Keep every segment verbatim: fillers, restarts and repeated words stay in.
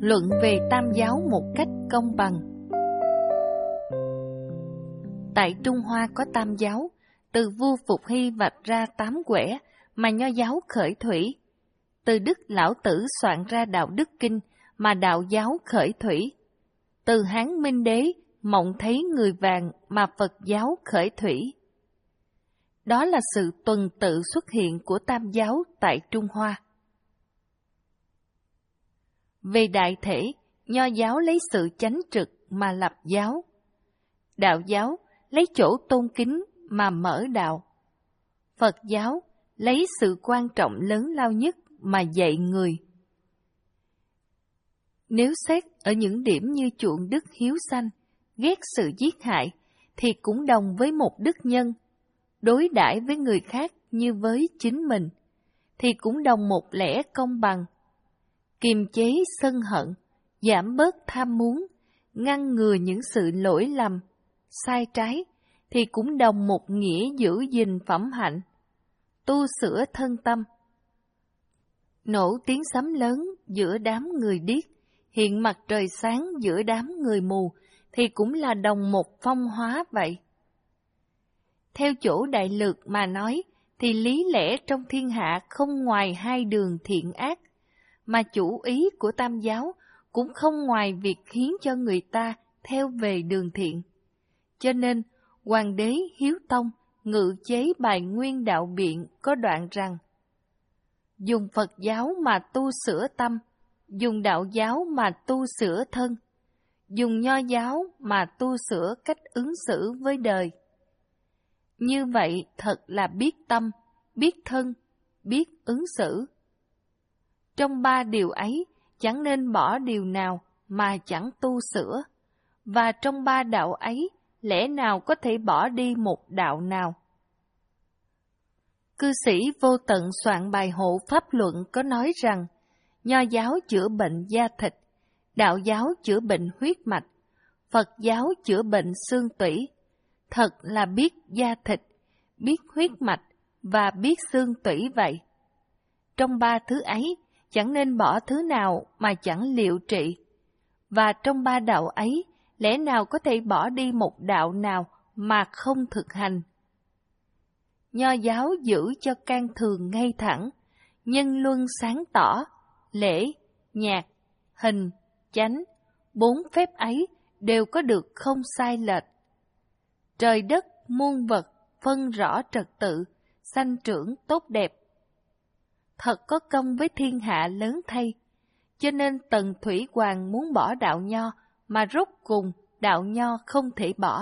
luận về Tam giáo một cách công bằng. Tại Trung Hoa có Tam giáo, từ vua Phục Hy vạch ra tám quẻ mà Nho giáo khởi thủy. Từ Đức Lão Tử soạn ra Đạo Đức Kinh mà Đạo giáo khởi thủy. Từ Hán Minh Đế mộng thấy người vàng mà Phật giáo khởi thủy. Đó là sự tuần tự xuất hiện của Tam giáo tại Trung Hoa. Về đại thể, Nho giáo lấy sự chánh trực mà lập giáo. Đạo giáo lấy chỗ tôn kính mà mở đạo. Phật giáo lấy sự quan trọng lớn lao nhất mà dạy người. Nếu xét ở những điểm như chuộng đức hiếu sanh, ghét sự giết hại, thì cũng đồng với một đức nhân. Đối đãi với người khác như với chính mình, thì cũng đồng một lẽ công bằng. Kiềm chế sân hận, giảm bớt tham muốn, ngăn ngừa những sự lỗi lầm, sai trái, thì cũng đồng một nghĩa giữ gìn phẩm hạnh, tu sửa thân tâm. Nổ tiếng sấm lớn giữa đám người điếc, hiện mặt trời sáng giữa đám người mù, thì cũng là đồng một phong hóa vậy. Theo chỗ đại lược mà nói, thì lý lẽ trong thiên hạ không ngoài hai đường thiện ác, mà chủ ý của Tam giáo cũng không ngoài việc khiến cho người ta theo về đường thiện. Cho nên, Hoàng đế Hiếu Tông ngự chế bài Nguyên Đạo Biện có đoạn rằng: dùng Phật giáo mà tu sửa tâm, dùng đạo giáo mà tu sửa thân, dùng Nho giáo mà tu sửa cách ứng xử với đời. Như vậy thật là biết tâm, biết thân, biết ứng xử. Trong ba điều ấy, chẳng nên bỏ điều nào mà chẳng tu sửa, và trong ba đạo ấy, lẽ nào có thể bỏ đi một đạo nào? Cư sĩ Vô Tận soạn bài hộ pháp luận có nói rằng, Nho giáo chữa bệnh da thịt, đạo giáo chữa bệnh huyết mạch, Phật giáo chữa bệnh xương tủy. Thật là biết da thịt, biết huyết mạch và biết xương tủy vậy. Trong ba thứ ấy, chẳng nên bỏ thứ nào mà chẳng liệu trị. Và trong ba đạo ấy, lẽ nào có thể bỏ đi một đạo nào mà không thực hành? Nho giáo giữ cho can thường ngay thẳng, nhân luân sáng tỏ, lễ, nhạc, hình, chánh, bốn phép ấy đều có được không sai lệch. Trời đất, muôn vật, phân rõ trật tự, sanh trưởng tốt đẹp. Thật có công với thiên hạ lớn thay, cho nên Tần Thủy Hoàng muốn bỏ đạo Nho, mà rốt cùng đạo Nho không thể bỏ.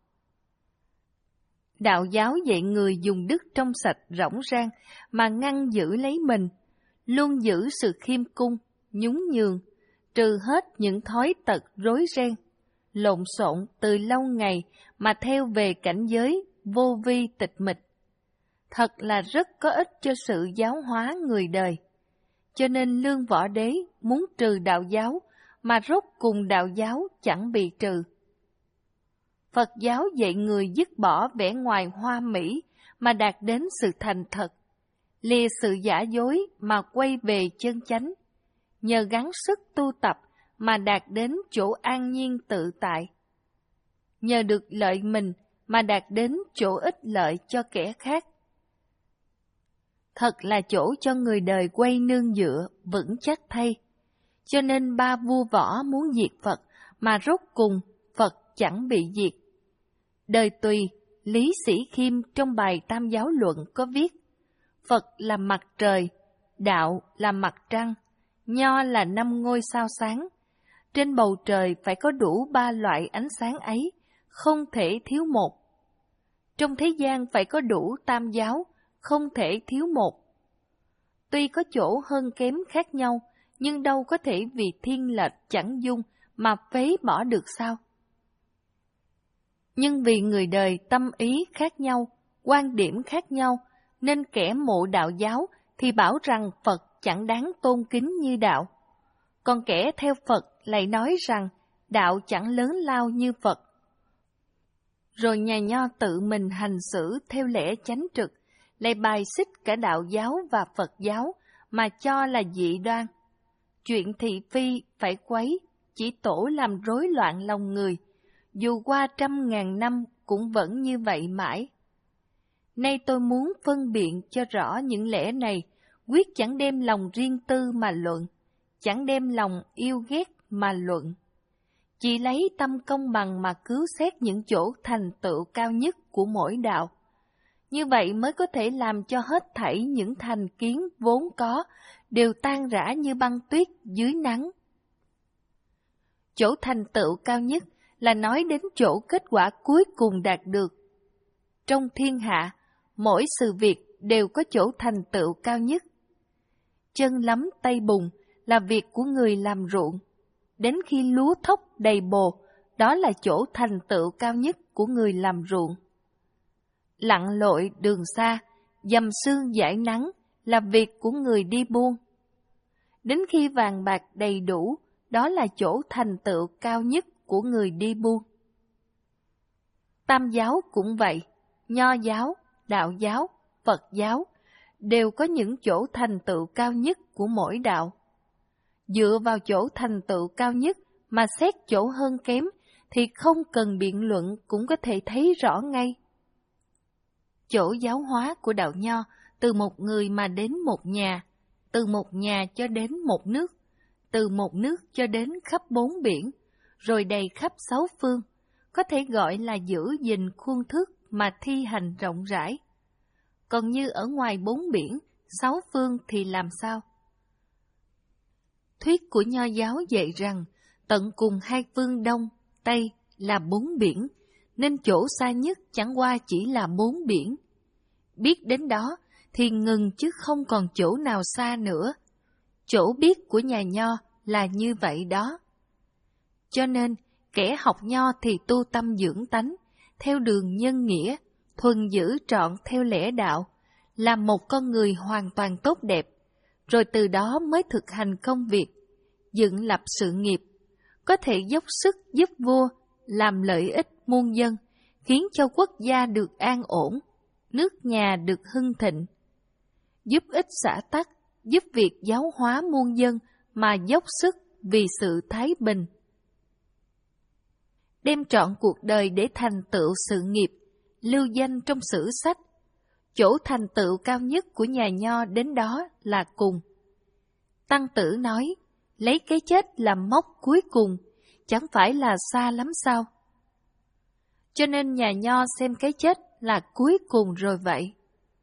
Đạo giáo dạy người dùng đức trong sạch rỗng rang mà ngăn giữ lấy mình, luôn giữ sự khiêm cung, nhún nhường, trừ hết những thói tật rối ren, lộn xộn từ lâu ngày mà theo về cảnh giới vô vi tịch mịch. Thật là rất có ích cho sự giáo hóa người đời. Cho nên Lương Võ Đế muốn trừ đạo giáo, mà rốt cùng đạo giáo chẳng bị trừ. Phật giáo dạy người dứt bỏ vẻ ngoài hoa mỹ mà đạt đến sự thành thật, lìa sự giả dối mà quay về chân chánh, nhờ gắng sức tu tập mà đạt đến chỗ an nhiên tự tại, nhờ được lợi mình mà đạt đến chỗ ích lợi cho kẻ khác. Thật là chỗ cho người đời quay nương dựa, vững chắc thay. Cho nên ba vua võ muốn diệt Phật, mà rốt cùng Phật chẳng bị diệt. Đời Tùy, Lý Sĩ Khiêm trong bài Tam giáo luận có viết: Phật là mặt trời, đạo là mặt trăng, Nho là năm ngôi sao sáng. Trên bầu trời phải có đủ ba loại ánh sáng ấy, không thể thiếu một. Trong thế gian phải có đủ tam giáo, không thể thiếu một. Tuy có chỗ hơn kém khác nhau, nhưng đâu có thể vì thiên lệch chẳng dung mà phế bỏ được sao? Nhưng vì người đời tâm ý khác nhau, quan điểm khác nhau, nên kẻ mộ đạo giáo thì bảo rằng Phật chẳng đáng tôn kính như đạo. Còn kẻ theo Phật lại nói rằng đạo chẳng lớn lao như Phật. Rồi nhà Nho tự mình hành xử theo lẽ chánh trực, lại bài xích cả đạo giáo và Phật giáo mà cho là dị đoan. chuyện thị phi phải quấy, chỉ tổ làm rối loạn lòng người, dù qua trăm ngàn năm cũng vẫn như vậy mãi. Nay tôi muốn phân biện cho rõ những lẽ này, quyết chẳng đem lòng riêng tư mà luận, chẳng đem lòng yêu ghét mà luận. Chỉ lấy tâm công bằng mà cứu xét những chỗ thành tựu cao nhất của mỗi đạo. Như vậy mới có thể làm cho hết thảy những thành kiến vốn có đều tan rã như băng tuyết dưới nắng. Chỗ thành tựu cao nhất là nói đến chỗ kết quả cuối cùng đạt được. Trong thiên hạ, mỗi sự việc đều có chỗ thành tựu cao nhất. Chân lắm tay bùn là việc của người làm ruộng. Đến khi lúa thóc đầy bồ, đó là chỗ thành tựu cao nhất của người làm ruộng. Lặn lội đường xa, dầm sương dãi nắng là việc của người đi buôn. Đến khi vàng bạc đầy đủ, đó là chỗ thành tựu cao nhất của người đi buôn. Tam giáo cũng vậy, Nho giáo, Đạo giáo, Phật giáo đều có những chỗ thành tựu cao nhất của mỗi đạo. Dựa vào chỗ thành tựu cao nhất mà xét chỗ hơn kém thì không cần biện luận cũng có thể thấy rõ ngay. Chỗ giáo hóa của đạo Nho từ một người mà đến một nhà, từ một nhà cho đến một nước, từ một nước cho đến khắp bốn biển, rồi đầy khắp sáu phương, có thể gọi là giữ gìn khuôn thước mà thi hành rộng rãi. Còn như ở ngoài bốn biển, sáu phương thì làm sao? Thuyết của Nho giáo dạy rằng tận cùng hai phương Đông, Tây là bốn biển, nên chỗ xa nhất chẳng qua chỉ là bốn biển. Biết đến đó thì ngừng chứ không còn chỗ nào xa nữa. Chỗ biết của nhà Nho là như vậy đó. Cho nên, kẻ học Nho thì tu tâm dưỡng tánh, theo đường nhân nghĩa, thuần giữ trọn theo lẽ đạo, làm một con người hoàn toàn tốt đẹp, rồi từ đó mới thực hành công việc, dựng lập sự nghiệp, có thể dốc sức giúp vua, làm lợi ích muôn dân, khiến cho quốc gia được an ổn, nước nhà được hưng thịnh, giúp ích xã tắc, giúp việc giáo hóa muôn dân mà dốc sức vì sự thái bình. Đem trọn cuộc đời để thành tựu sự nghiệp, lưu danh trong sử sách. Chỗ thành tựu cao nhất của nhà Nho đến đó là cùng. Tăng Tử nói, lấy cái chết làm mốc cuối cùng, chẳng phải là xa lắm sao? Cho nên nhà Nho xem cái chết là cuối cùng rồi vậy.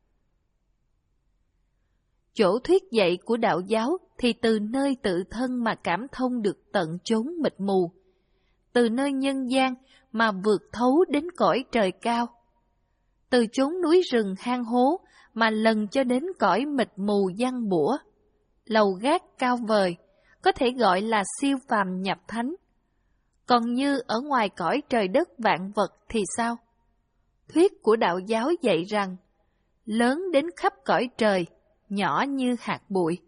Chỗ thuyết dạy của đạo giáo thì từ nơi tự thân mà cảm thông được tận chốn mịt mù, từ nơi nhân gian mà vượt thấu đến cõi trời cao, từ chốn núi rừng hang hố mà lần cho đến cõi mịt mù giăng bủa, lầu gác cao vời, có thể gọi là siêu phàm nhập thánh. Còn như ở ngoài cõi trời đất vạn vật thì sao? Thuyết của đạo giáo dạy rằng, lớn đến khắp cõi trời, nhỏ như hạt bụi.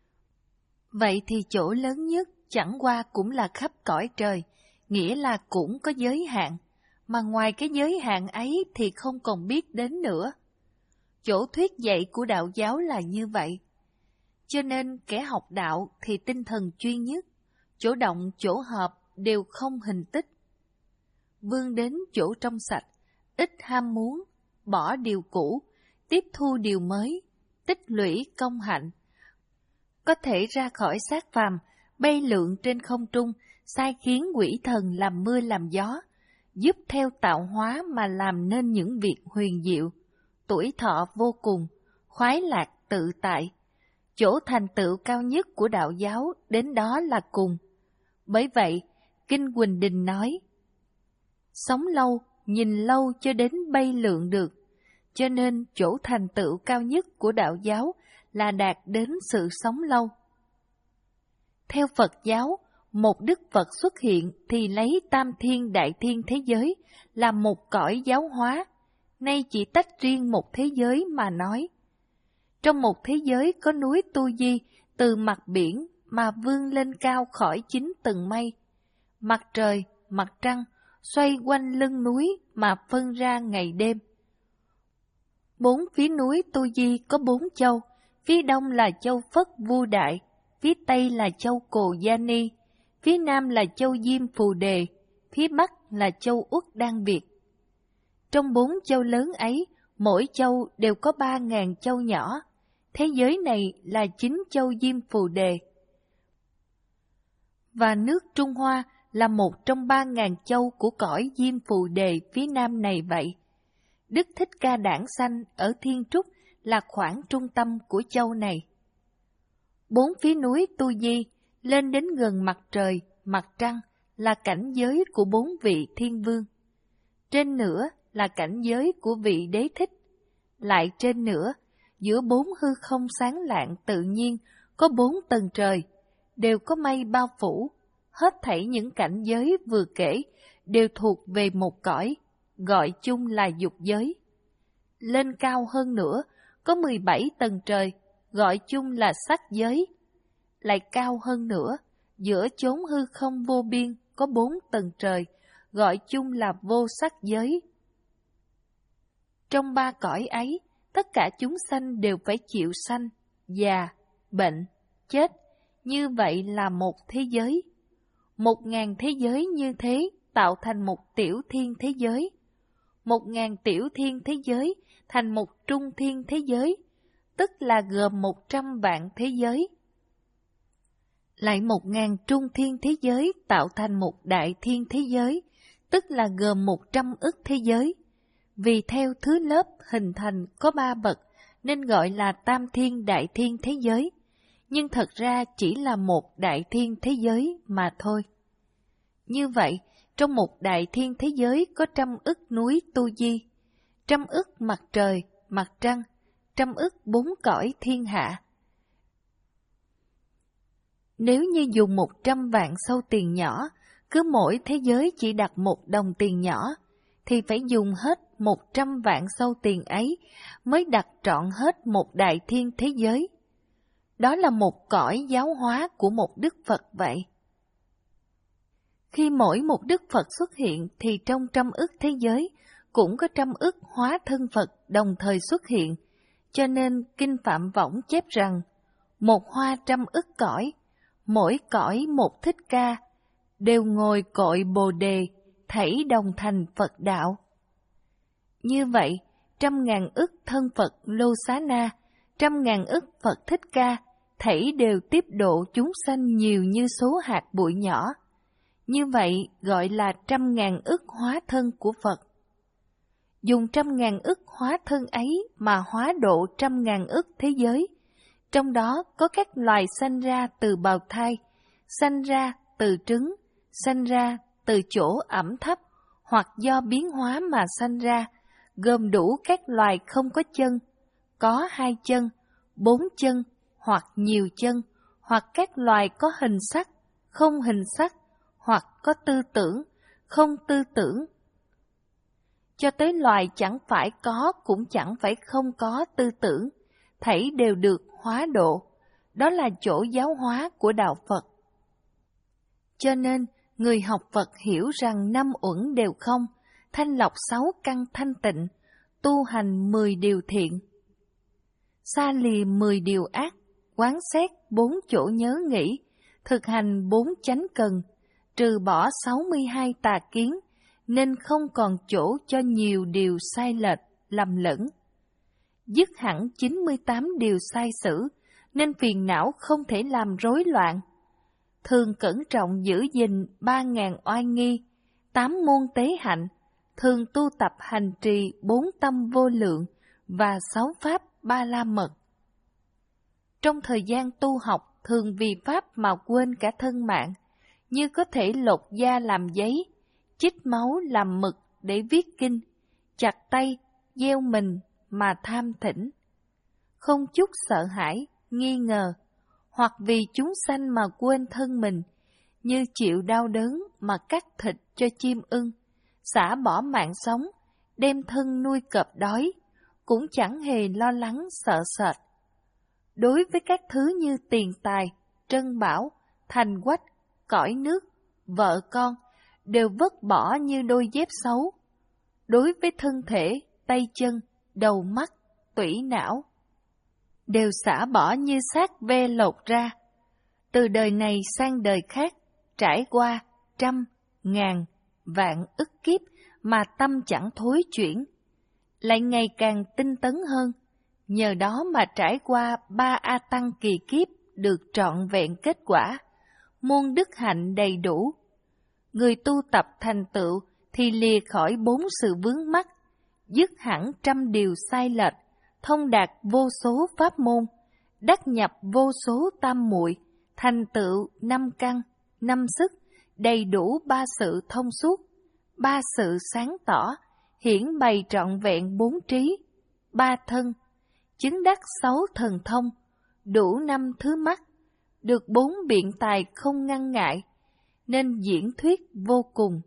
Vậy thì chỗ lớn nhất chẳng qua cũng là khắp cõi trời, nghĩa là cũng có giới hạn, mà ngoài cái giới hạn ấy thì không còn biết đến nữa. Chỗ thuyết dạy của đạo giáo là như vậy. Cho nên kẻ học đạo thì tinh thần chuyên nhất, chỗ động chỗ hợp đều không hình tích. Vươn đến chỗ trong sạch, ít ham muốn, bỏ điều cũ, tiếp thu điều mới, tích lũy công hạnh. Có thể ra khỏi xác phàm, bay lượn trên không trung, sai khiến quỷ thần làm mưa làm gió, giúp theo tạo hóa mà làm nên những việc huyền diệu, tuổi thọ vô cùng, khoái lạc tự tại. Chỗ thành tựu cao nhất của đạo giáo đến đó là cùng. Bởi vậy, Kinh Quỳnh Đình nói, sống lâu, nhìn lâu cho đến bay lượn được, cho nên chỗ thành tựu cao nhất của đạo giáo là đạt đến sự sống lâu. Theo Phật giáo, một Đức Phật xuất hiện thì lấy tam thiên đại thiên thế giới làm một cõi giáo hóa, nay chỉ tách riêng một thế giới mà nói. Trong một thế giới có núi Tu Di từ mặt biển mà vươn lên cao khỏi chín tầng mây, mặt trời, mặt trăng xoay quanh lưng núi mà phân ra ngày đêm. Bốn phía núi Tu Di có bốn châu, phía đông là châu Phất Vu Đại, phía tây là châu Cồ Gia Ni, phía nam là châu Diêm Phù Đề, phía bắc là châu Uất Đan Việt. Trong bốn châu lớn ấy, mỗi châu đều có ba ngàn châu nhỏ. Thế giới này là chính châu Diêm Phù Đề. Và nước Trung Hoa là một trong ba ngàn châu của cõi Diêm Phù Đề phía nam này vậy. Đức Thích Ca Đản Sanh ở Thiên Trúc là khoảng trung tâm của châu này. Bốn phía núi Tu Di lên đến gần mặt trời, mặt trăng là cảnh giới của bốn vị thiên vương. Trên nữa là cảnh giới của vị đế thích. Lại trên nữa, giữa bốn hư không sáng lạng tự nhiên có bốn tầng trời, đều có mây bao phủ. Hết thảy những cảnh giới vừa kể đều thuộc về một cõi, gọi chung là dục giới. Lên cao hơn nữa, có mười bảy tầng trời, gọi chung là sắc giới. Lại cao hơn nữa, giữa chốn hư không vô biên có bốn tầng trời, gọi chung là vô sắc giới. Trong ba cõi ấy, tất cả chúng sanh đều phải chịu sanh, già, bệnh, chết, như vậy là một thế giới. Một ngàn thế giới như thế tạo thành một tiểu thiên thế giới. Một ngàn tiểu thiên thế giới thành một trung thiên thế giới, tức là gồm một trăm vạn thế giới. Lại một ngàn trung thiên thế giới tạo thành một đại thiên thế giới, tức là gồm một trăm ức thế giới. Vì theo thứ lớp hình thành có ba bậc, nên gọi là tam thiên đại thiên thế giới, nhưng thật ra chỉ là một đại thiên thế giới mà thôi. Như vậy, trong một đại thiên thế giới có trăm ức núi Tu Di, trăm ức mặt trời, mặt trăng, trăm ức bốn cõi thiên hạ. Nếu như dùng một trăm vạn sâu tiền nhỏ, cứ mỗi thế giới chỉ đặt một đồng tiền nhỏ, thì phải dùng hết một trăm vạn sâu tiền ấy mới đặt trọn hết một đại thiên thế giới. Đó là một cõi giáo hóa của một Đức Phật vậy. Khi mỗi một Đức Phật xuất hiện thì trong trăm ức thế giới cũng có trăm ức hóa thân Phật đồng thời xuất hiện, cho nên Kinh Phạm Võng chép rằng, một hoa trăm ức cõi, mỗi cõi một Thích Ca, đều ngồi cội Bồ Đề, thảy đồng thành Phật đạo. Như vậy, trăm ngàn ức thân Phật Lô Xá Na, trăm ngàn ức Phật Thích Ca, thảy đều tiếp độ chúng sanh nhiều như số hạt bụi nhỏ. Như vậy gọi là trăm ngàn ức hóa thân của Phật. Dùng trăm ngàn ức hóa thân ấy mà hóa độ trăm ngàn ức thế giới, trong đó có các loài sanh ra từ bào thai, sanh ra từ trứng, sanh ra từ chỗ ẩm thấp, hoặc do biến hóa mà sanh ra, gồm đủ các loài không có chân, có hai chân, bốn chân, hoặc nhiều chân, hoặc các loài có hình sắc, không hình sắc, hoặc có tư tưởng, không tư tưởng. Cho tới loài chẳng phải có cũng chẳng phải không có tư tưởng, thảy đều được hóa độ. Đó là chỗ giáo hóa của Đạo Phật. Cho nên, người học Phật hiểu rằng năm uẩn đều không, thanh lọc sáu căn thanh tịnh, tu hành mười điều thiện, xa lìa mười điều ác, quán xét bốn chỗ nhớ nghĩ, thực hành bốn chánh cần, trừ bỏ sáu mươi hai tà kiến, nên không còn chỗ cho nhiều điều sai lệch, lầm lẫn. Dứt hẳn chín mươi tám điều sai sử, nên phiền não không thể làm rối loạn. Thường cẩn trọng giữ gìn ba ngàn oai nghi, tám môn tế hạnh, thường tu tập hành trì bốn tâm vô lượng và sáu pháp ba la mật. Trong thời gian tu học, thường vì pháp mà quên cả thân mạng, như có thể lột da làm giấy, chích máu làm mực để viết kinh, chặt tay, gieo mình mà tham thỉnh. Không chút sợ hãi, nghi ngờ, hoặc vì chúng sanh mà quên thân mình, như chịu đau đớn mà cắt thịt cho chim ưng, xả bỏ mạng sống, đem thân nuôi cọp đói, cũng chẳng hề lo lắng sợ sệt. Đối với các thứ như tiền tài, trân bảo, thành quách, cõi nước, vợ con, đều vứt bỏ như đôi dép xấu. Đối với thân thể, tay chân, đầu mắt, tủy não, đều xả bỏ như xác ve lột ra. từ đời này sang đời khác, trải qua trăm, ngàn, vạn ức kiếp mà tâm chẳng thối chuyển, lại ngày càng tinh tấn hơn, nhờ đó mà trải qua ba A Tăng kỳ kiếp được trọn vẹn kết quả, muôn đức hạnh đầy đủ. Người tu tập thành tựu thì lìa khỏi bốn sự vướng mắc, dứt hẳn trăm điều sai lệch, thông đạt vô số pháp môn, đắc nhập vô số tam muội, thành tựu năm căn, năm sức, đầy đủ ba sự thông suốt, ba sự sáng tỏ, hiển bày trọn vẹn bốn trí, ba thân, chứng đắc sáu thần thông, đủ năm thứ mắt, được bốn biện tài không ngăn ngại, nên diễn thuyết vô cùng.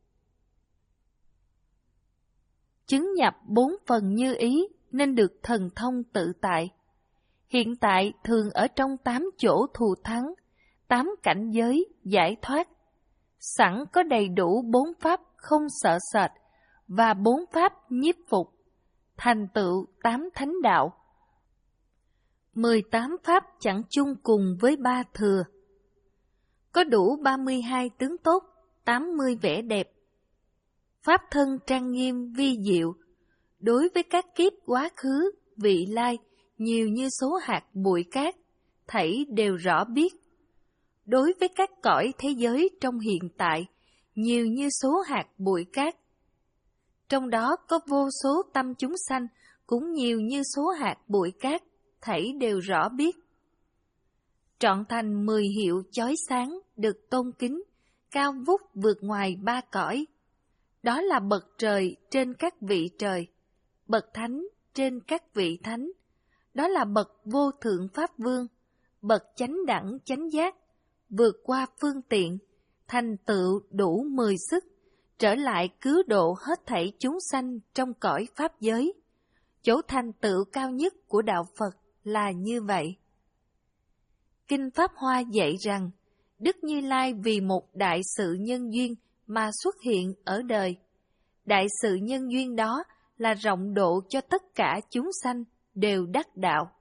Chứng nhập bốn phần như ý, nên được thần thông tự tại. Hiện tại thường ở trong tám chỗ thù thắng, tám cảnh giới giải thoát, sẵn có đầy đủ bốn pháp không sợ sệt và bốn pháp nhiếp phục, thành tựu tám thánh đạo. Mười tám pháp chẳng chung cùng với ba thừa. Có đủ ba mươi hai tướng tốt, tám mươi vẻ đẹp. Pháp thân trang nghiêm vi diệu, đối với các kiếp quá khứ, vị lai, nhiều như số hạt bụi cát, thảy đều rõ biết. Đối với các cõi thế giới trong hiện tại, nhiều như số hạt bụi cát. Trong đó có vô số tâm chúng sanh, cũng nhiều như số hạt bụi cát, thảy đều rõ biết. Trọn thành mười hiệu chói sáng, được tôn kính, cao vút vượt ngoài ba cõi. Đó là bậc trời trên các vị trời, bậc thánh trên các vị thánh. Đó là bậc vô thượng pháp vương, bậc chánh đẳng chánh giác, vượt qua phương tiện, thành tựu đủ mười sức, trở lại cứu độ hết thảy chúng sanh trong cõi pháp giới. Chỗ thành tựu cao nhất của đạo Phật là như vậy. Kinh Pháp Hoa dạy rằng, Đức Như Lai vì một đại sự nhân duyên mà xuất hiện ở đời. Đại sự nhân duyên đó là rộng độ cho tất cả chúng sanh đều đắc đạo.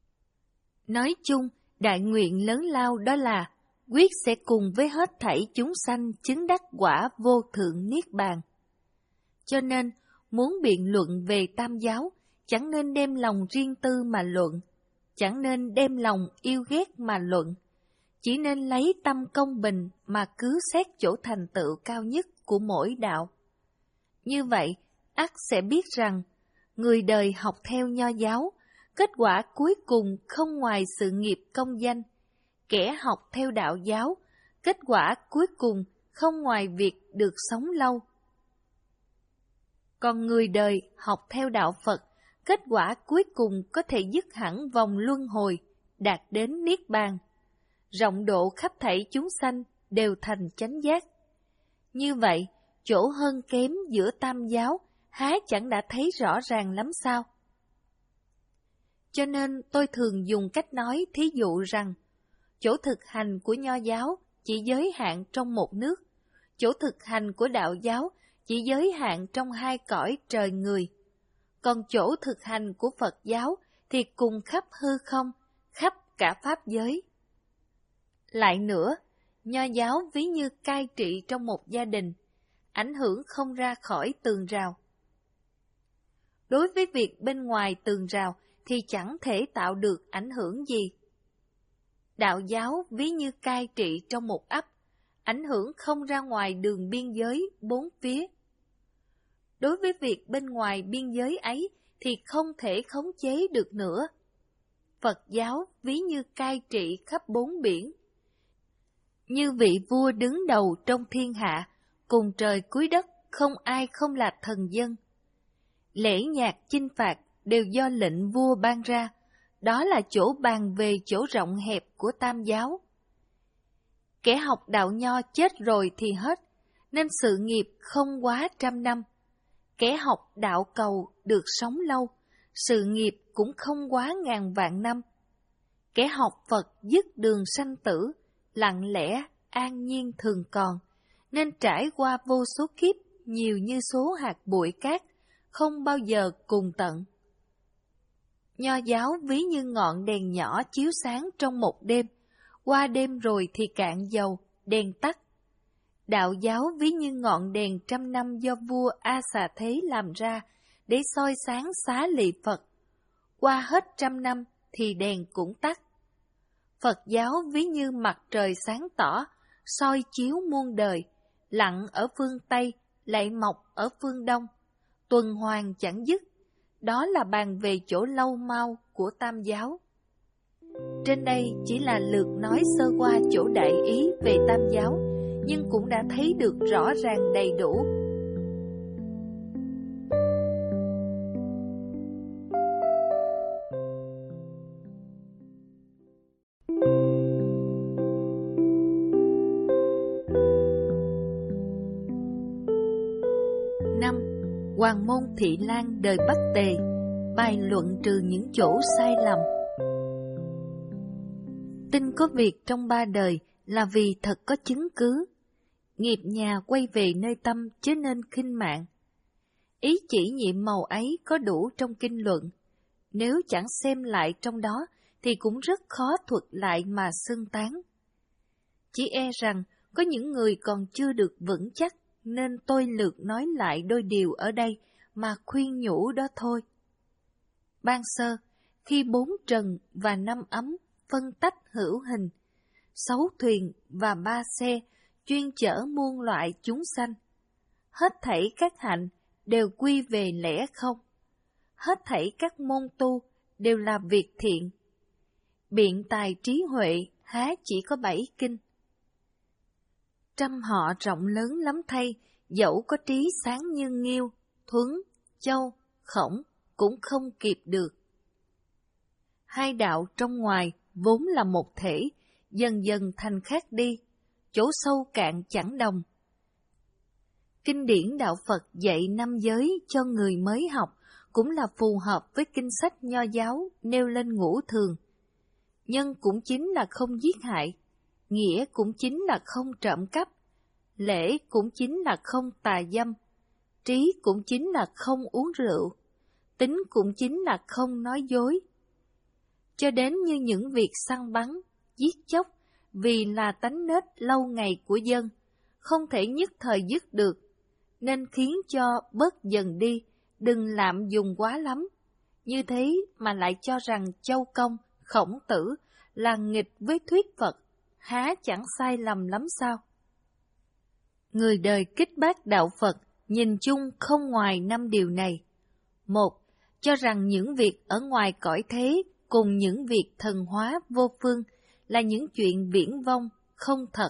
Nói chung, đại nguyện lớn lao đó là quyết sẽ cùng với hết thảy chúng sanh chứng đắc quả vô thượng niết bàn. Cho nên, muốn biện luận về tam giáo, chẳng nên đem lòng riêng tư mà luận, chẳng nên đem lòng yêu ghét mà luận, chỉ nên lấy tâm công bình mà cứ xét chỗ thành tựu cao nhất của mỗi đạo. Như vậy, ắt sẽ biết rằng, người đời học theo Nho giáo, kết quả cuối cùng không ngoài sự nghiệp công danh. Kẻ học theo đạo giáo, kết quả cuối cùng không ngoài việc được sống lâu. Còn người đời học theo đạo Phật, kết quả cuối cùng có thể dứt hẳn vòng luân hồi, đạt đến niết bàn. Rộng độ khắp thảy chúng sanh đều thành chánh giác. Như vậy, chỗ hơn kém giữa tam giáo há chẳng đã thấy rõ ràng lắm sao? Cho nên tôi thường dùng cách nói thí dụ rằng, chỗ thực hành của Nho giáo chỉ giới hạn trong một nước, chỗ thực hành của đạo giáo chỉ giới hạn trong hai cõi trời người, còn chỗ thực hành của Phật giáo thì cùng khắp hư không, khắp cả pháp giới. Lại nữa, Nho giáo ví như cai trị trong một gia đình, ảnh hưởng không ra khỏi tường rào. Đối với việc bên ngoài tường rào thì chẳng thể tạo được ảnh hưởng gì. Đạo giáo ví như cai trị trong một ấp, ảnh hưởng không ra ngoài đường biên giới bốn phía. Đối với việc bên ngoài biên giới ấy thì không thể khống chế được nữa. Phật giáo ví như cai trị khắp bốn biển. Như vị vua đứng đầu trong thiên hạ, cùng trời cuối đất, không ai không là thần dân. Lễ nhạc chinh phạt đều do lệnh vua ban ra, đó là chỗ bàn về chỗ rộng hẹp của tam giáo. Kẻ học đạo Nho chết rồi thì hết, nên sự nghiệp không quá trăm năm. Kẻ học đạo Cầu được sống lâu, sự nghiệp cũng không quá ngàn vạn năm. Kẻ học Phật dứt đường sanh tử, lặng lẽ, an nhiên thường còn, nên trải qua vô số kiếp nhiều như số hạt bụi cát, không bao giờ cùng tận. Nho giáo ví như ngọn đèn nhỏ chiếu sáng trong một đêm, qua đêm rồi thì cạn dầu, đèn tắt. Đạo giáo ví như ngọn đèn trăm năm do vua A Xà Thế làm ra để soi sáng xá利Phật. Qua hết trăm năm thì đèn cũng tắt. Phật giáo ví như mặt trời sáng tỏ, soi chiếu muôn đời, lặn ở phương Tây, lại mọc ở phương Đông, tuần hoàn chẳng dứt. Đó là bàn về chỗ lâu mau của Tam giáo. Trên đây chỉ là lược nói sơ qua chỗ đại ý về Tam giáo, nhưng cũng đã thấy được rõ ràng đầy đủ. năm. Hoàng môn Thị Lan đời Bắc Tề, bài luận trừ những chỗ sai lầm. Tin có việc trong ba đời là vì thật có chứng cứ. Nghiệp nhà quay về nơi tâm chớ nên khinh mạng. Ý chỉ nhiệm màu ấy có đủ trong kinh luận. Nếu chẳng xem lại trong đó thì cũng rất khó thuật lại mà xưng tán. Chỉ e rằng có những người còn chưa được vững chắc, nên tôi lược nói lại đôi điều ở đây mà khuyên nhủ đó thôi. Ban sơ, khi bốn trần và năm ấm phân tách hữu hình, sáu thuyền và ba xe chuyên chở muôn loại chúng sanh, hết thảy các hạnh đều quy về lẽ không, hết thảy các môn tu đều là việc thiện. Biện tài trí huệ há chỉ có bảy kinh. Trăm họ rộng lớn lắm thay, dẫu có trí sáng như Nghiêu, Thuấn, Châu, Khổng cũng không kịp được. Hai đạo trong ngoài vốn là một thể, dần dần thành khác đi, chỗ sâu cạn chẳng đồng. Kinh điển đạo Phật dạy năm giới cho người mới học cũng là phù hợp với kinh sách Nho giáo nêu lên ngũ thường. Nhân cũng chính là không giết hại, nghĩa cũng chính là không trộm cắp, lễ cũng chính là không tà dâm, trí cũng chính là không uống rượu, tính cũng chính là không nói dối. Cho đến như những việc săn bắn, giết chóc, vì là tánh nết lâu ngày của dân, không thể nhất thời dứt được, nên khiến cho bớt dần đi, đừng lạm dùng quá lắm. Như thế mà lại cho rằng Châu Công, Khổng Tử là nghịch với thuyết Phật, há chẳng sai lầm lắm sao? Người đời kích bác đạo Phật nhìn chung không ngoài năm điều này. Một, cho rằng những việc ở ngoài cõi thế cùng những việc thần hóa vô phương là những chuyện viển vông, không thật.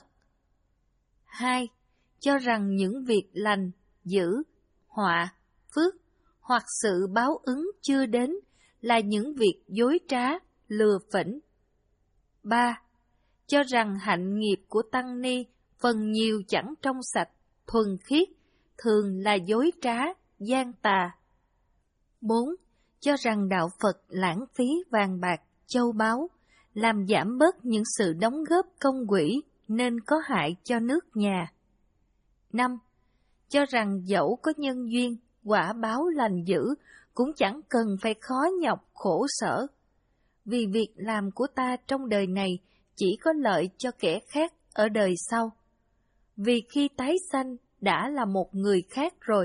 Hai, cho rằng những việc lành, dữ, họa, phước hoặc sự báo ứng chưa đến là những việc dối trá, lừa phỉnh. Ba, cho rằng hạnh nghiệp của tăng ni phần nhiều chẳng trong sạch, thuần khiết, thường là dối trá, gian tà. Bốn, cho rằng đạo Phật lãng phí vàng bạc, châu báu, làm giảm bớt những sự đóng góp công quỹ nên có hại cho nước nhà. Năm, cho rằng dẫu có nhân duyên, quả báo lành dữ cũng chẳng cần phải khó nhọc khổ sở, vì việc làm của ta trong đời này chỉ có lợi cho kẻ khác ở đời sau, vì khi tái sanh đã là một người khác rồi.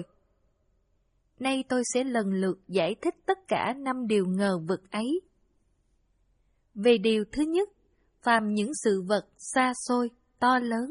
Nay tôi sẽ lần lượt giải thích tất cả năm điều ngờ vực ấy. Về điều thứ nhất, phàm những sự vật xa xôi, to lớn.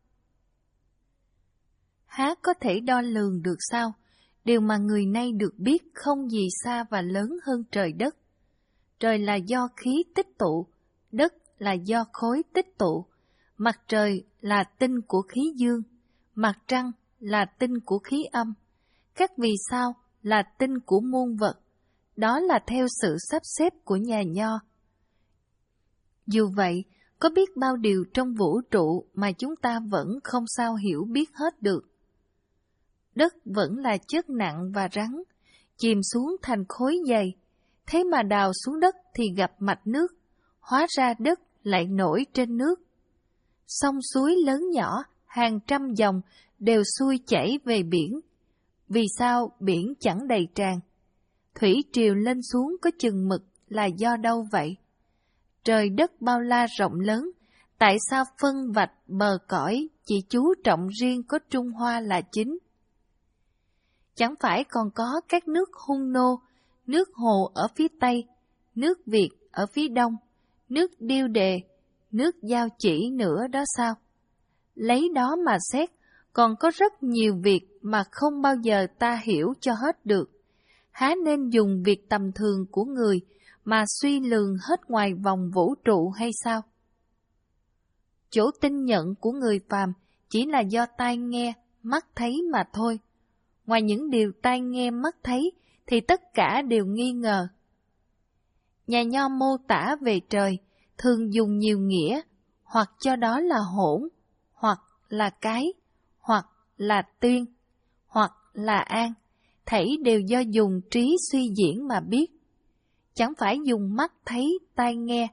Há có thể đo lường được sao? Điều mà người nay được biết không gì xa và lớn hơn trời đất. Trời là do khí tích tụ, đất là do khối tích tụ, mặt trời là tinh của khí dương, mặt trăng là tinh của khí âm, các vì sao là tinh của muôn vật, đó là theo sự sắp xếp của nhà Nho. Dù vậy, có biết bao điều trong vũ trụ mà chúng ta vẫn không sao hiểu biết hết được. Đất vẫn là chất nặng và rắn, chìm xuống thành khối dày, thế mà đào xuống đất thì gặp mạch nước, hóa ra đất lại nổi trên nước. Sông suối lớn nhỏ, hàng trăm dòng đều xuôi chảy về biển. Vì sao biển chẳng đầy tràn? Thủy triều lên xuống có chừng mực là do đâu vậy? Trời đất bao la rộng lớn, Tại sao phân vạch bờ cõi chỉ chú trọng riêng có Trung Hoa là chính? Chẳng phải còn có các nước Hung Nô, nước Hồ ở phía Tây, nước Việt ở phía Đông, nước Điêu Đề, nước Giao Chỉ nữa đó sao? Lấy đó mà xét, còn có rất nhiều việc mà không bao giờ ta hiểu cho hết được. Há nên dùng việc tầm thường của người mà suy lường hết ngoài vòng vũ trụ hay sao? Chỗ tin nhận của người phàm chỉ là do tai nghe, mắt thấy mà thôi. Ngoài những điều tai nghe mắt thấy thì tất cả đều nghi ngờ. Nhà Nho mô tả về trời thường dùng nhiều nghĩa, hoặc cho đó là hỗn, hoặc là cái, hoặc là tuyên, hoặc là an, thảy đều do dùng trí suy diễn mà biết. Chẳng phải dùng mắt thấy, tai nghe.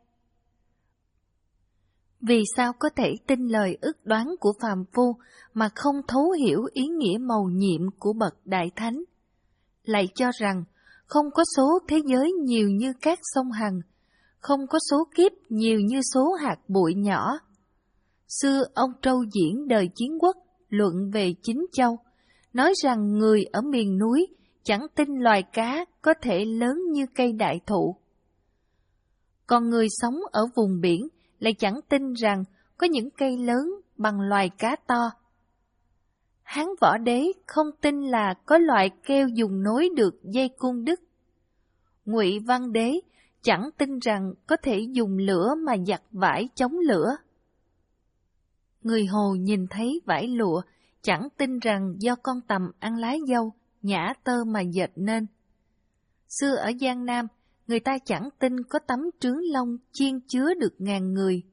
Vì sao có thể tin lời ức đoán của phàm phu mà không thấu hiểu ý nghĩa mầu nhiệm của bậc đại thánh? Lại cho rằng không có số thế giới nhiều như các sông Hằng, không có số kiếp nhiều như số hạt bụi nhỏ. Xưa ông Trâu Diễn đời Chiến Quốc luận về Chính Châu, nói rằng người ở miền núi chẳng tin loài cá có thể lớn như cây đại thụ. Còn người sống ở vùng biển lại chẳng tin rằng có những cây lớn bằng loài cá to. Hán Võ Đế không tin là có loại keo dùng nối được dây cung đứt. Ngụy Văn Đế chẳng tin rằng có thể dùng lửa mà giặt vải chống lửa. Người Hồ nhìn thấy vải lụa chẳng tin rằng do con tằm ăn lá dâu, nhả tơ mà dệt nên. Xưa ở Giang Nam, người ta chẳng tin có tấm trướng lông chiên chứa được ngàn người.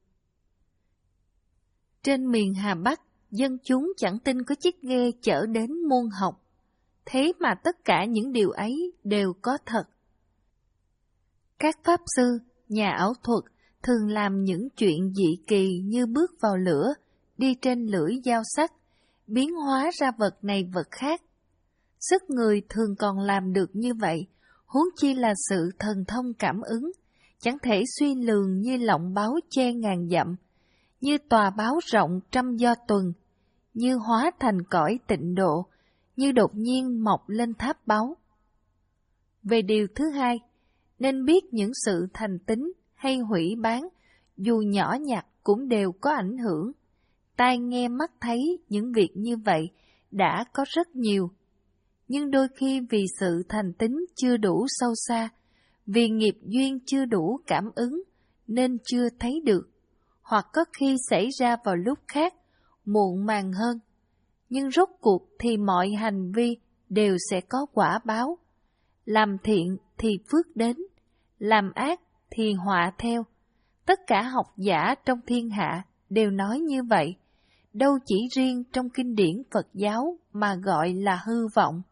Trên miền Hà Bắc, dân chúng chẳng tin có chiếc ghe chở đến muôn học. Thế mà tất cả những điều ấy đều có thật. Các pháp sư, nhà ảo thuật thường làm những chuyện dị kỳ như bước vào lửa, đi trên lưỡi dao sắc, biến hóa ra vật này vật khác. Sức người thường còn làm được như vậy, huống chi là sự thần thông cảm ứng, chẳng thể suy lường như lọng báo che ngàn dặm, như tòa báo rộng trăm do tuần, như hóa thành cõi tịnh độ, như đột nhiên mọc lên tháp báu. Về điều thứ hai, nên biết những sự thành tín hay hủy bán, dù nhỏ nhặt cũng đều có ảnh hưởng. Tai nghe mắt thấy những việc như vậy đã có rất nhiều. Nhưng đôi khi vì sự thành tín chưa đủ sâu xa, vì nghiệp duyên chưa đủ cảm ứng, nên chưa thấy được, hoặc có khi xảy ra vào lúc khác, muộn màng hơn. Nhưng rốt cuộc thì mọi hành vi đều sẽ có quả báo. Làm thiện thì phước đến, làm ác thì họa theo. Tất cả học giả trong thiên hạ đều nói như vậy, đâu chỉ riêng trong kinh điển Phật giáo mà gọi là hư vọng.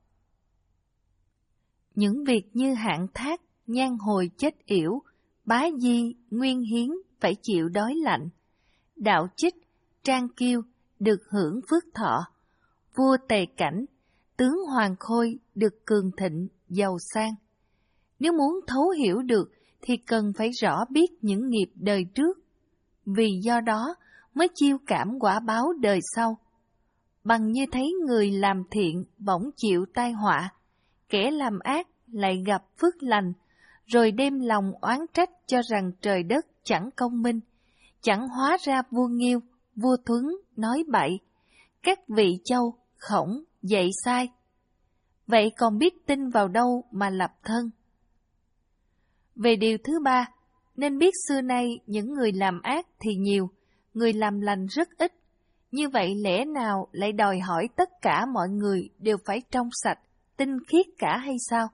Những việc như hạn thác, nhan hồi chết yểu, bá di, nguyên hiến phải chịu đói lạnh, đạo chích, trang kiêu được hưởng phước thọ, vua Tề Cảnh, tướng Hoàng Khôi được cường thịnh, giàu sang. Nếu muốn thấu hiểu được thì cần phải rõ biết những nghiệp đời trước, vì do đó mới chiêu cảm quả báo đời sau. Bằng như thấy người làm thiện bỗng chịu tai họa, kẻ làm ác lại gặp phước lành, rồi đem lòng oán trách cho rằng trời đất chẳng công minh, chẳng hóa ra vua Nghiêu, vua Thuấn nói bậy, các vị Châu, Khổng dạy sai. Vậy còn biết tin vào đâu mà lập thân? Về điều thứ ba, nên biết xưa nay những người làm ác thì nhiều, người làm lành rất ít. Như vậy lẽ nào lại đòi hỏi tất cả mọi người đều phải trong sạch, tinh khiết cả hay sao?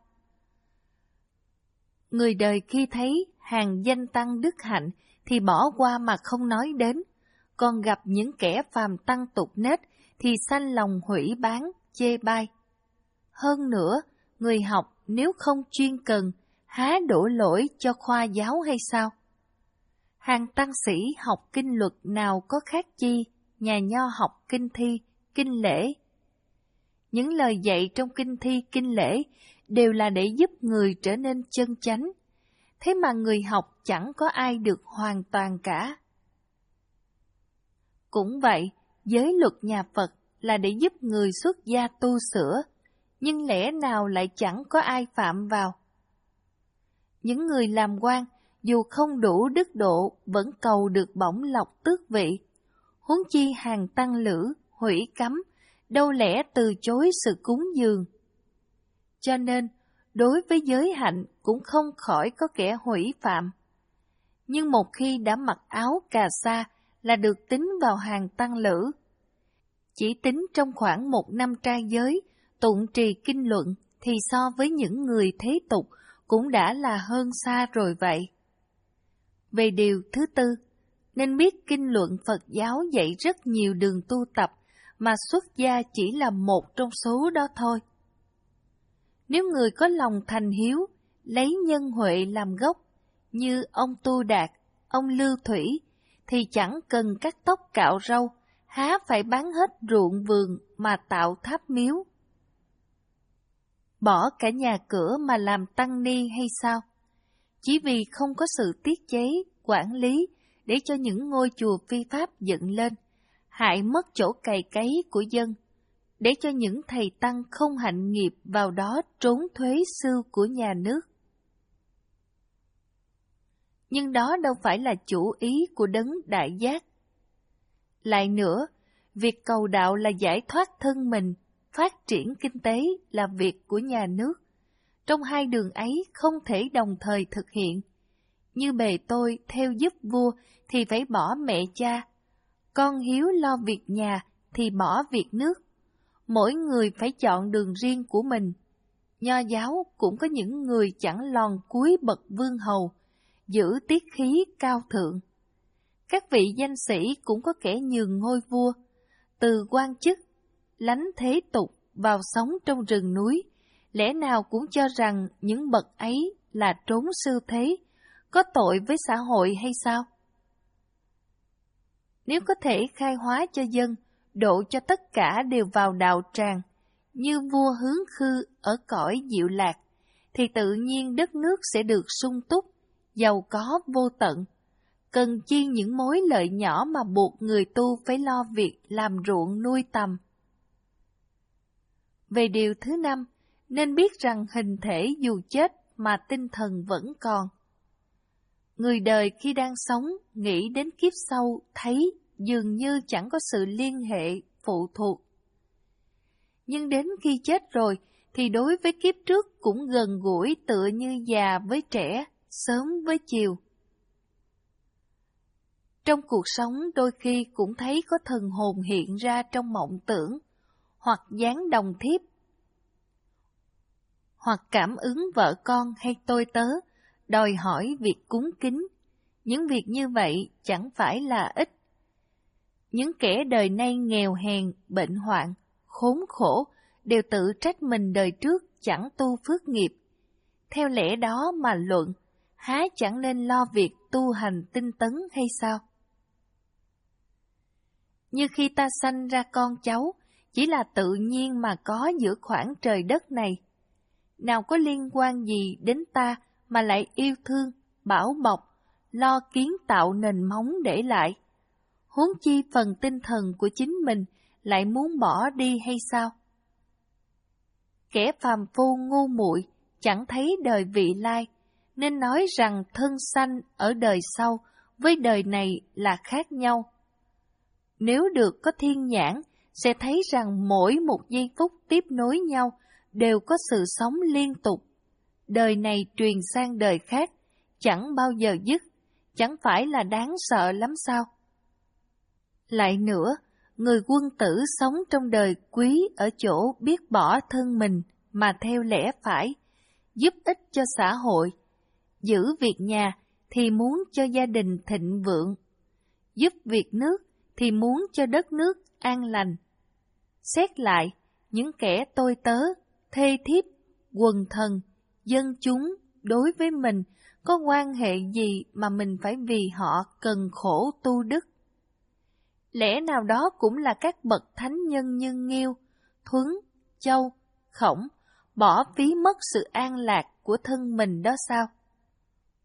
Người đời khi thấy hàng danh tăng đức hạnh thì bỏ qua mà không nói đến, còn gặp những kẻ phàm tăng tục nết thì sanh lòng hủy bán, chê bai. Hơn nữa, người học nếu không chuyên cần, há đổ lỗi cho khoa giáo hay sao? Hàng tăng sĩ học kinh luật nào có khác chi, nhà nho học kinh thi, kinh lễ. Những lời dạy trong kinh thi, kinh lễ đều là để giúp người trở nên chân chánh. Thế mà người học chẳng có ai được hoàn toàn cả. Cũng vậy, giới luật nhà Phật là để giúp người xuất gia tu sửa, nhưng lẽ nào lại chẳng có ai phạm vào? Những người làm quan, dù không đủ đức độ, vẫn cầu được bổng lộc tước vị. Huống chi hàng tăng lữ, hủy cấm, đâu lẽ từ chối sự cúng dường. Cho nên, đối với giới hạnh cũng không khỏi có kẻ hủy phạm. Nhưng một khi đã mặc áo cà sa là được tính vào hàng tăng lữ. Chỉ tính trong khoảng một năm trai giới, tụng trì kinh luận thì so với những người thế tục cũng đã là hơn xa rồi vậy. Về điều thứ tư, nên biết kinh luận Phật giáo dạy rất nhiều đường tu tập, mà xuất gia chỉ là một trong số đó thôi. Nếu người có lòng thành hiếu, lấy nhân huệ làm gốc, như ông Tu Đạt, ông Lưu Thủy, thì chẳng cần cắt tóc cạo râu, há phải bán hết ruộng vườn mà tạo tháp miếu. Bỏ cả nhà cửa mà làm tăng ni hay sao? Chỉ vì không có sự tiết chế, quản lý để cho những ngôi chùa phi pháp dựng lên, hại mất chỗ cày cấy của dân, để cho những thầy tăng không hạnh nghiệp vào đó trốn thuế sưu của nhà nước. Nhưng đó đâu phải là chủ ý của đấng đại giác. Lại nữa, việc cầu đạo là giải thoát thân mình, phát triển kinh tế là việc của nhà nước. Trong hai đường ấy không thể đồng thời thực hiện. Như bề tôi theo giúp vua thì phải bỏ mẹ cha, con hiếu lo việc nhà thì bỏ việc nước. Mỗi người phải chọn đường riêng của mình. Nho giáo cũng có những người chẳng lòn cúi bậc vương hầu, giữ tiết khí cao thượng. Các vị danh sĩ cũng có kẻ nhường ngôi vua, từ quan chức, lánh thế tục vào sống trong rừng núi, lẽ nào cũng cho rằng những bậc ấy là trốn sư thế, có tội với xã hội hay sao? Nếu có thể khai hóa cho dân, độ cho tất cả đều vào đạo tràng, như vua Hướng Khư ở cõi Diệu Lạc, thì tự nhiên đất nước sẽ được sung túc, giàu có vô tận. Cần chi những mối lợi nhỏ mà buộc người tu phải lo việc làm ruộng nuôi tầm. Về điều thứ năm, nên biết rằng hình thể dù chết mà tinh thần vẫn còn. Người đời khi đang sống, nghĩ đến kiếp sau, thấy dường như chẳng có sự liên hệ, phụ thuộc. Nhưng đến khi chết rồi, thì đối với kiếp trước cũng gần gũi tựa như già với trẻ, sớm với chiều. Trong cuộc sống đôi khi cũng thấy có thần hồn hiện ra trong mộng tưởng, hoặc dáng đồng thiếp, hoặc cảm ứng vợ con hay tôi tớ, đòi hỏi việc cúng kính. Những việc như vậy chẳng phải là ít. Những kẻ đời nay nghèo hèn, bệnh hoạn, khốn khổ, đều tự trách mình đời trước chẳng tu phước nghiệp. Theo lẽ đó mà luận, há chẳng nên lo việc tu hành tinh tấn hay sao? Như khi ta sanh ra con cháu, chỉ là tự nhiên mà có giữa khoảng trời đất này. Nào có liên quan gì đến ta mà lại yêu thương, bảo bọc, lo kiến tạo nền móng để lại. Huống chi phần tinh thần của chính mình lại muốn bỏ đi hay sao? Kẻ phàm phu ngu muội chẳng thấy đời vị lai, nên nói rằng thân sanh ở đời sau với đời này là khác nhau. Nếu được có thiên nhãn, sẽ thấy rằng mỗi một giây phút tiếp nối nhau đều có sự sống liên tục. Đời này truyền sang đời khác, chẳng bao giờ dứt, chẳng phải là đáng sợ lắm sao? Lại nữa, người quân tử sống trong đời quý ở chỗ biết bỏ thân mình mà theo lẽ phải, giúp ích cho xã hội, giữ việc nhà thì muốn cho gia đình thịnh vượng, giúp việc nước thì muốn cho đất nước an lành. Xét lại, những kẻ tôi tớ, thê thiếp, quần thần, dân chúng đối với mình có quan hệ gì mà mình phải vì họ cần khổ tu đức? Lẽ nào đó cũng là các bậc thánh nhân như Nghiêu, Thuấn, Châu, Khổng, bỏ phí mất sự an lạc của thân mình đó sao?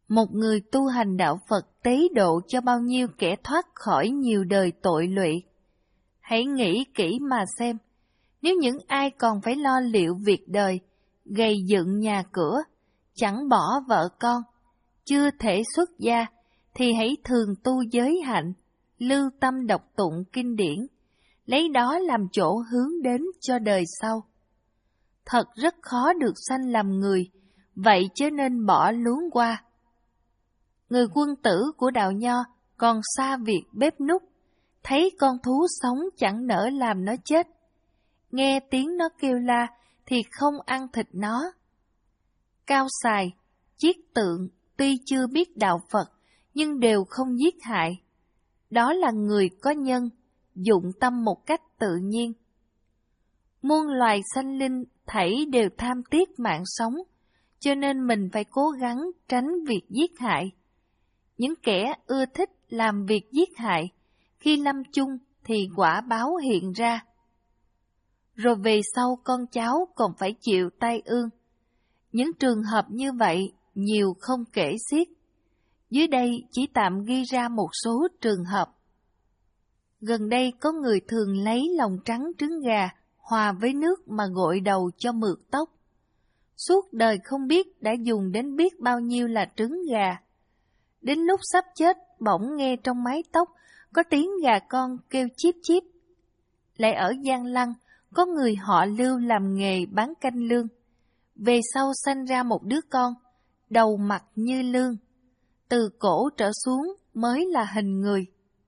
Một người tu hành đạo Phật tế độ cho bao nhiêu kẻ thoát khỏi nhiều đời tội lụy. Hãy nghĩ kỹ mà xem, nếu những ai còn phải lo liệu việc đời, gầy dựng nhà cửa, chẳng bỏ vợ con, chưa thể xuất gia, thì hãy thường tu giới hạnh, lưu tâm đọc tụng kinh điển, lấy đó làm chỗ hướng đến cho đời sau. Thật rất khó được sanh làm người, vậy chớ nên bỏ luống qua. Người quân tử của đạo Nho còn xa việc bếp núc, thấy con thú sống chẳng nỡ làm nó chết. Nghe tiếng nó kêu la thì không ăn thịt nó. Cao Sài, Chiết Tượng tuy chưa biết đạo Phật nhưng đều không giết hại. Đó là người có nhân, dụng tâm một cách tự nhiên. Muôn loài sanh linh thảy đều tham tiếc mạng sống, cho nên mình phải cố gắng tránh việc giết hại. Những kẻ ưa thích làm việc giết hại, khi lâm chung thì quả báo hiện ra. Rồi về sau con cháu còn phải chịu tai ương. Những trường hợp như vậy nhiều không kể xiết. Dưới đây chỉ tạm ghi ra một số trường hợp. Gần đây có người thường lấy lòng trắng trứng gà hòa với nước mà gội đầu cho mượt tóc. Suốt đời không biết đã dùng đến biết bao nhiêu là trứng gà. Đến lúc sắp chết, bỗng nghe trong mái tóc có tiếng gà con kêu chíp chíp. Lại ở Giang Lăng, có người họ Lưu làm nghề bán canh lương. Về sau sanh ra một đứa con, đầu mặt như lương, từ cổ trở xuống mới là hình người.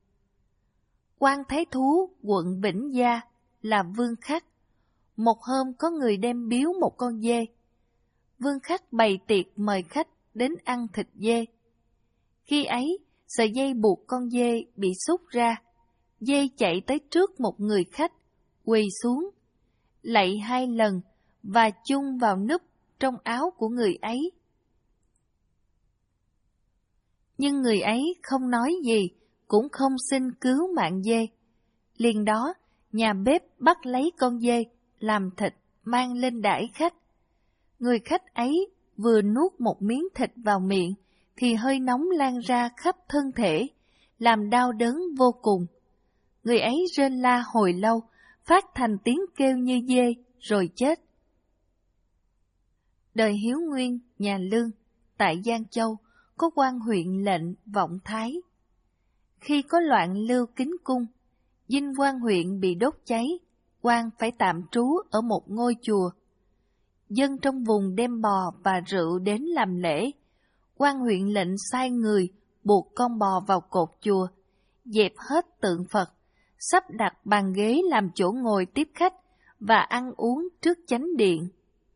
Quan Thái Thú, quận Vĩnh Gia, là Vương Khắc. Một hôm có người đem biếu một con dê. Vương Khắc bày tiệc mời khách đến ăn thịt dê. Khi ấy, sợi dây buộc con dê bị xúc ra. Dê chạy tới trước một người khách, quỳ xuống, lạy hai lần và chung vào núp trong áo của người ấy. Nhưng người ấy không nói gì, cũng không xin cứu mạng dê. Liền đó, nhà bếp bắt lấy con dê, làm thịt, mang lên đãi khách. Người khách ấy vừa nuốt một miếng thịt vào miệng, thì hơi nóng lan ra khắp thân thể, làm đau đớn vô cùng. Người ấy rên la hồi lâu, phát thành tiếng kêu như dê, rồi chết. Đời Hiếu Nguyên, nhà Lương, tại Giang Châu, có quan huyện lệnh Vọng Thái. Khi có loạn Lưu Kính Cung, dinh quan huyện bị đốt cháy, quan phải tạm trú ở một ngôi chùa. Dân trong vùng đem bò và rượu đến làm lễ. Quan huyện lệnh sai người buộc con bò vào cột chùa, dẹp hết tượng Phật, sắp đặt bàn ghế làm chỗ ngồi tiếp khách và ăn uống trước chánh điện.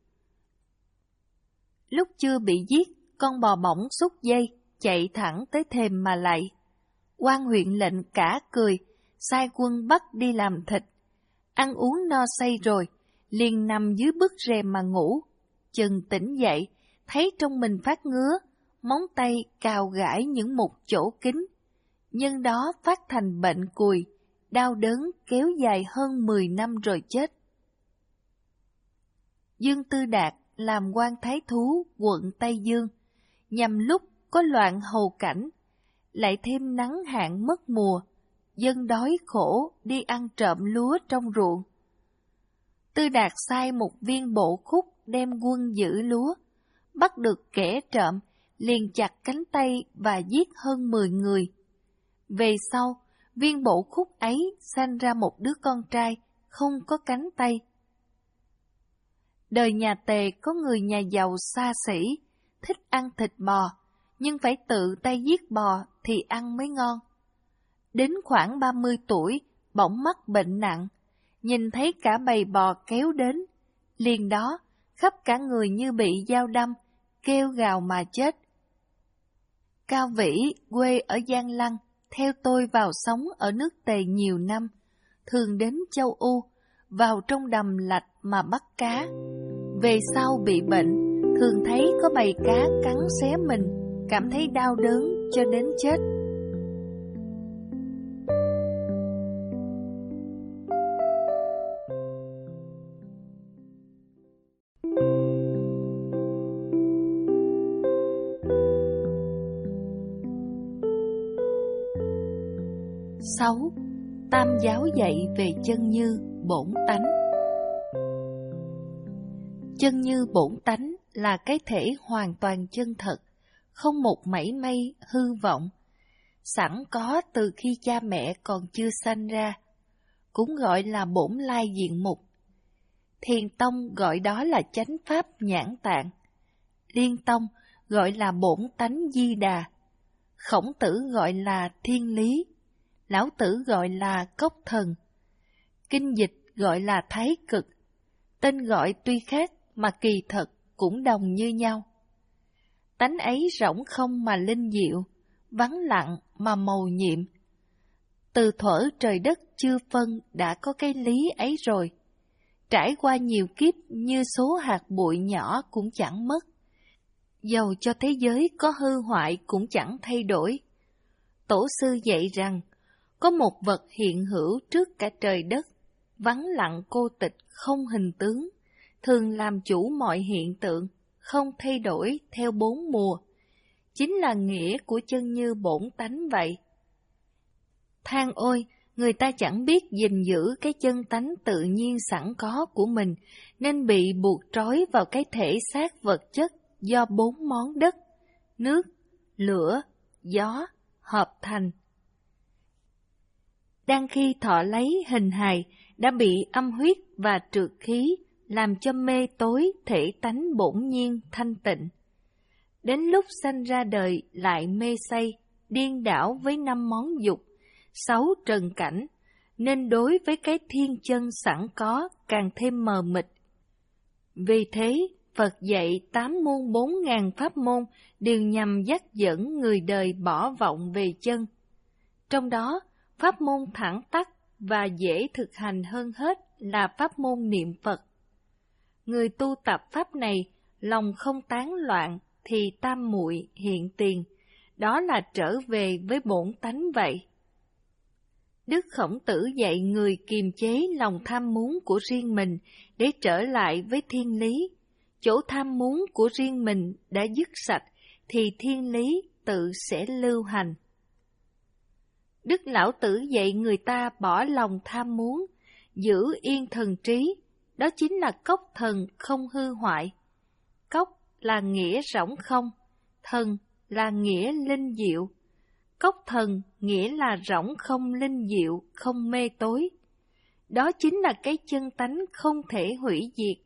Lúc chưa bị giết, con bò bỗng xúc dây, chạy thẳng tới thềm mà lạy. Quan huyện lệnh cả cười, sai quân bắt đi làm thịt. Ăn uống no say rồi, liền nằm dưới bức rèm mà ngủ. Chừng tỉnh dậy, thấy trong mình phát ngứa, móng tay cào gãi những một chỗ kín. Nhân đó phát thành bệnh cùi, đau đớn kéo dài hơn mười năm rồi chết. Dương Tư Đạt làm quan thái thú quận Tây Dương, nhằm lúc có loạn hầu cảnh, lại thêm nắng hạn mất mùa, dân đói khổ đi ăn trộm lúa trong ruộng. Tư Đạt sai một viên bộ khúc đem quân giữ lúa, bắt được kẻ trộm, liền chặt cánh tay và giết hơn mười người. Về sau, viên bộ khúc ấy sanh ra một đứa con trai, không có cánh tay. Đời nhà Tề có người nhà giàu xa xỉ, thích ăn thịt bò, nhưng phải tự tay giết bò thì ăn mới ngon. Đến khoảng ba mươi tuổi, bỗng mắc bệnh nặng, nhìn thấy cả bầy bò kéo đến, liền đó, khắp cả người như bị dao đâm, kêu gào mà chết. Cao Vĩ, quê ở Giang Lăng, theo tôi vào sống ở nước Tề nhiều năm, thường đến châu U, vào trong đầm lạch mà bắt cá. Về sau bị bệnh, thường thấy có bầy cá cắn xé mình, cảm thấy đau đớn cho đến chết. sáu. Tam giáo dạy về chân như bổn tánh. Chân như bổn tánh là cái thể hoàn toàn chân thật, không một mảy may hư vọng, sẵn có từ khi cha mẹ còn chưa sanh ra, cũng gọi là bổn lai diện mục. Thiền tông gọi đó là chánh pháp nhãn tạng, Liên tông gọi là bổn tánh di đà, Khổng Tử gọi là thiên lý, Lão Tử gọi là cốc thần, kinh dịch gọi là thái cực. Tên gọi tuy khác mà kỳ thật cũng đồng như nhau. Tánh ấy rỗng không mà linh diệu, vắng lặng mà mầu nhiệm. Từ thuở trời đất chưa phân đã có cái lý ấy rồi. Trải qua nhiều kiếp như số hạt bụi nhỏ cũng chẳng mất. Dầu cho thế giới có hư hoại cũng chẳng thay đổi. Tổ sư dạy rằng, có một vật hiện hữu trước cả trời đất, vắng lặng cô tịch không hình tướng, thường làm chủ mọi hiện tượng, không thay đổi theo bốn mùa. Chính là nghĩa của chân như bổn tánh vậy. Than ôi, người ta chẳng biết gìn giữ cái chân tánh tự nhiên sẵn có của mình, nên bị buộc trói vào cái thể xác vật chất do bốn món đất, nước, lửa, gió, hợp thành. Đang khi thọ lấy hình hài, đã bị âm huyết và trượt khí, làm cho mê tối thể tánh bổn nhiên thanh tịnh. Đến lúc sanh ra đời lại mê say, điên đảo với năm món dục, sáu trần cảnh, nên đối với cái thiên chân sẵn có càng thêm mờ mịt. Vì thế, Phật dạy tám môn bốn ngàn pháp môn đều nhằm dắt dẫn người đời bỏ vọng về chân. Trong đó, pháp môn thẳng tắc và dễ thực hành hơn hết là pháp môn niệm Phật. Người tu tập pháp này, lòng không tán loạn thì tam muội hiện tiền, đó là trở về với bổn tánh vậy. Đức Khổng Tử dạy người kiềm chế lòng tham muốn của riêng mình để trở lại với thiên lý. Chỗ tham muốn của riêng mình đã dứt sạch thì thiên lý tự sẽ lưu hành. Đức Lão Tử dạy người ta bỏ lòng tham muốn, giữ yên thần trí, đó chính là cốc thần không hư hoại. Cốc là nghĩa rỗng không, thần là nghĩa linh diệu. Cốc thần nghĩa là rỗng không linh diệu, không mê tối. Đó chính là cái chân tánh không thể hủy diệt.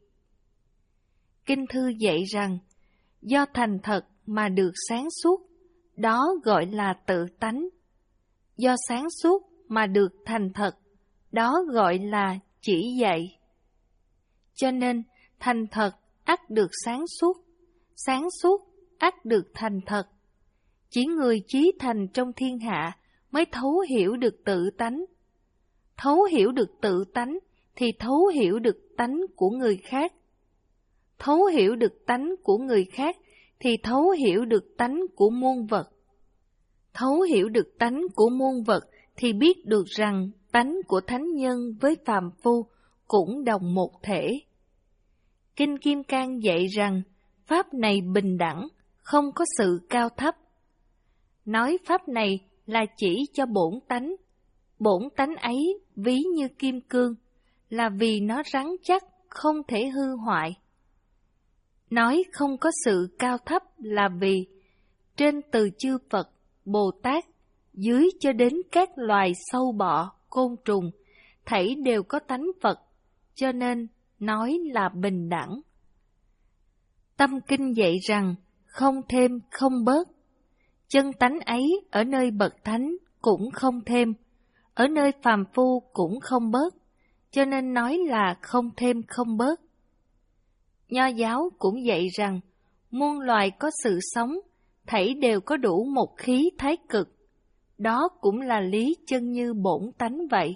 Kinh thư dạy rằng, do thành thật mà được sáng suốt, đó gọi là tự tánh. Do sáng suốt mà được thành thật, đó gọi là chỉ dạy. Cho nên, thành thật ắt được sáng suốt, sáng suốt ắt được thành thật. Chỉ người chí thành trong thiên hạ mới thấu hiểu được tự tánh. Thấu hiểu được tự tánh thì thấu hiểu được tánh của người khác. Thấu hiểu được tánh của người khác thì thấu hiểu được tánh của muôn vật. Thấu hiểu được tánh của muôn vật thì biết được rằng tánh của thánh nhân với phàm phu cũng đồng một thể. Kinh Kim Cang dạy rằng pháp này bình đẳng, không có sự cao thấp. Nói pháp này là chỉ cho bổn tánh. Bổn tánh ấy ví như kim cương, là vì nó rắn chắc, không thể hư hoại. Nói không có sự cao thấp là vì trên từ chư Phật, Bồ Tát, dưới cho đến các loài sâu bọ, côn trùng, thảy đều có tánh Phật, cho nên nói là bình đẳng. Tâm Kinh dạy rằng không thêm không bớt. Chân tánh ấy ở nơi bậc thánh cũng không thêm, ở nơi phàm phu cũng không bớt, cho nên nói là không thêm không bớt. Nho giáo cũng dạy rằng muôn loài có sự sống, thảy đều có đủ một khí thái cực. Đó cũng là lý chân như bổn tánh vậy.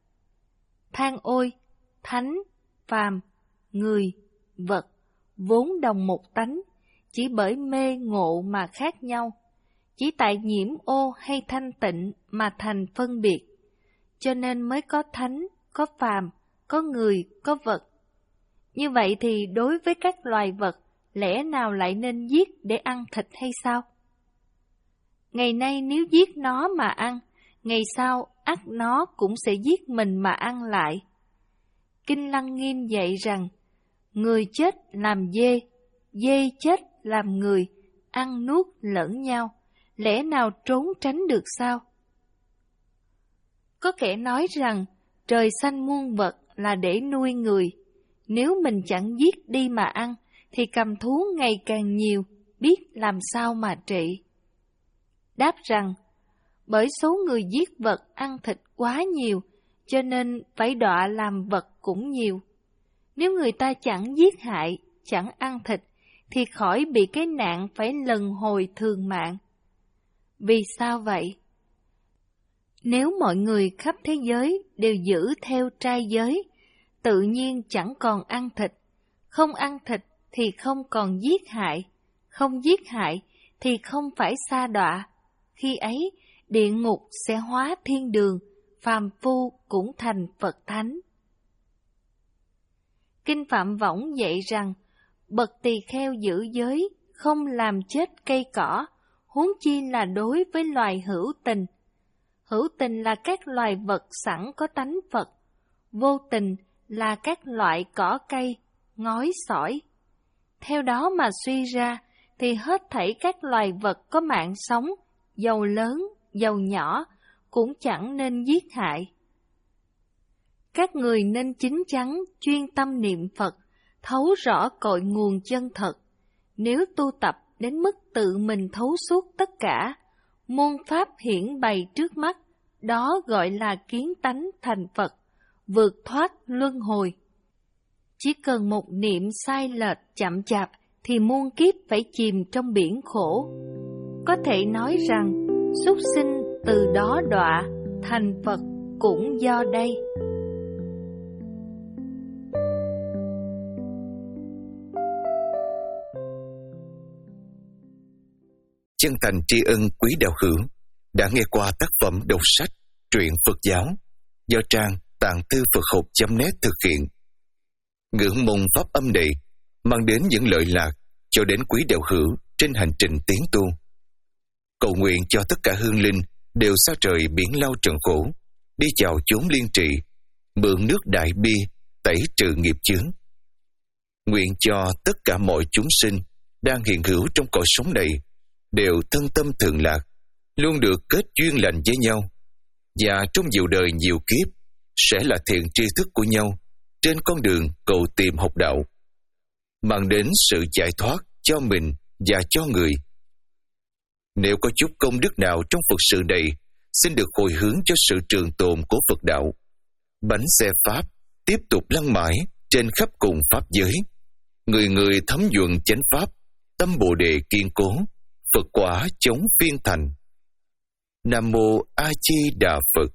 Than ôi, thánh, phàm, người, vật, vốn đồng một tánh, chỉ bởi mê ngộ mà khác nhau. Chỉ tại nhiễm ô hay thanh tịnh mà thành phân biệt, cho nên mới có thánh, có phàm, có người, có vật. Như vậy thì đối với các loài vật, lẽ nào lại nên giết để ăn thịt hay sao? Ngày nay nếu giết nó mà ăn, ngày sau ắt nó cũng sẽ giết mình mà ăn lại. Kinh Lăng Nghiêm dạy rằng, người chết làm dê, dê chết làm người, ăn nuốt lẫn nhau, lẽ nào trốn tránh được sao? Có kẻ nói rằng, trời sanh muôn vật là để nuôi người, nếu mình chẳng giết đi mà ăn, thì cầm thú ngày càng nhiều, biết làm sao mà trị. Đáp rằng, bởi số người giết vật ăn thịt quá nhiều, cho nên phải đọa làm vật cũng nhiều. Nếu người ta chẳng giết hại, chẳng ăn thịt, thì khỏi bị cái nạn phải lần hồi thường mạng. Vì sao vậy? Nếu mọi người khắp thế giới đều giữ theo trai giới, tự nhiên chẳng còn ăn thịt. Không ăn thịt thì không còn giết hại, không giết hại thì không phải sa đọa. Khi ấy, địa ngục sẽ hóa thiên đường, phàm phu cũng thành Phật Thánh. Kinh Phạm Võng dạy rằng, bậc tỳ kheo giữ giới, không làm chết cây cỏ, huống chi là đối với loài hữu tình. Hữu tình là các loài vật sẵn có tánh Phật, vô tình là các loại cỏ cây, ngói sỏi. Theo đó mà suy ra, thì hết thảy các loài vật có mạng sống, dầu lớn, dầu nhỏ, cũng chẳng nên giết hại. Các người nên chín chắn, chuyên tâm niệm Phật, thấu rõ cội nguồn chân thật. Nếu tu tập đến mức tự mình thấu suốt tất cả, môn pháp hiển bày trước mắt, đó gọi là kiến tánh thành Phật, vượt thoát luân hồi. Chỉ cần một niệm sai lệch chậm chạp thì muôn kiếp phải chìm trong biển khổ. Có thể nói rằng, súc sinh từ đó đọa, thành Phật cũng do đây. Chân thành tri ân quý đạo hữu đã nghe qua tác phẩm đọc sách truyện Phật giáo do trang tạng thư Phật học chấm net thực hiện. Ngưỡng mong pháp âm này mang đến những lợi lạc cho đến quý đạo hữu trên hành trình tiến tu. Cầu nguyện cho tất cả hương linh đều xa trời biển lao trần khổ, đi vào chốn liên trị, mượn nước đại bi tẩy trừ nghiệp chướng. Nguyện cho tất cả mọi chúng sinh đang hiện hữu trong cõi sống này đều thân tâm thường lạc, luôn được kết duyên lành với nhau, và trong nhiều đời nhiều kiếp sẽ là thiện tri thức của nhau trên con đường cầu tìm học đạo, mang đến sự giải thoát cho mình và cho người. Nếu có chút công đức nào trong Phật sự này, xin được hồi hướng cho sự trường tồn của Phật đạo. Bánh xe Pháp tiếp tục lăn mãi trên khắp cùng Pháp giới. Người người thấm nhuần chánh Pháp, tâm Bồ Đề kiên cố, Phật quả chống phiên thành. Nam Mô A Di Đà Phật.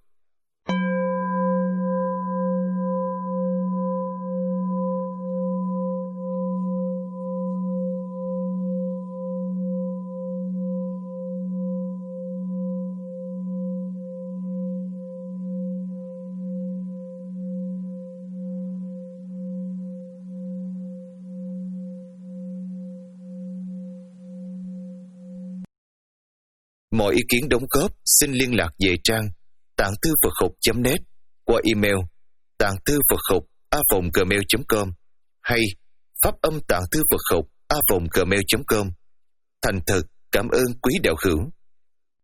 Mọi ý kiến đóng góp xin liên lạc về trang tạng thư Phật học chấm net qua email tạng thư Phật học a vòng gmail chấm com hay pháp âm tạng thư Phật học a vòng gmail chấm com. Thành thật cảm ơn quý đạo hữu.